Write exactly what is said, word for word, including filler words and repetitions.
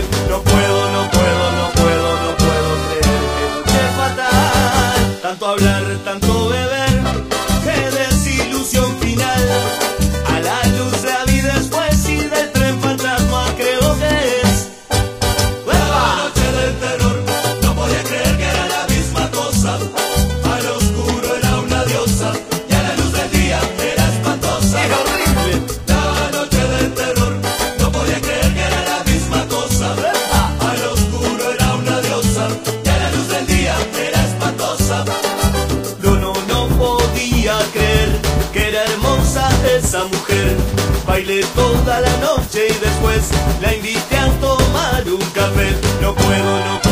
No puedo, no puedo, no puedo, no puedo creer que escuché fatal. Tanto hablar, tanto beber, qué desilusión final. A la luz de la vida después y del tren fantasma creo que es la noche del terror. No podía creer que era la misma cosa. Al oscuro era una diosa y a la luz del día era espantosa. ¡Es horrible! La noche del terror. No podía creer que era la misma cosa. Al oscuro era una diosa y a la luz del día era espantosa. No, no, no podía creer que era hermosa esa mujer. Bailé toda la noche y después la invité a tomar un café. No puedo, no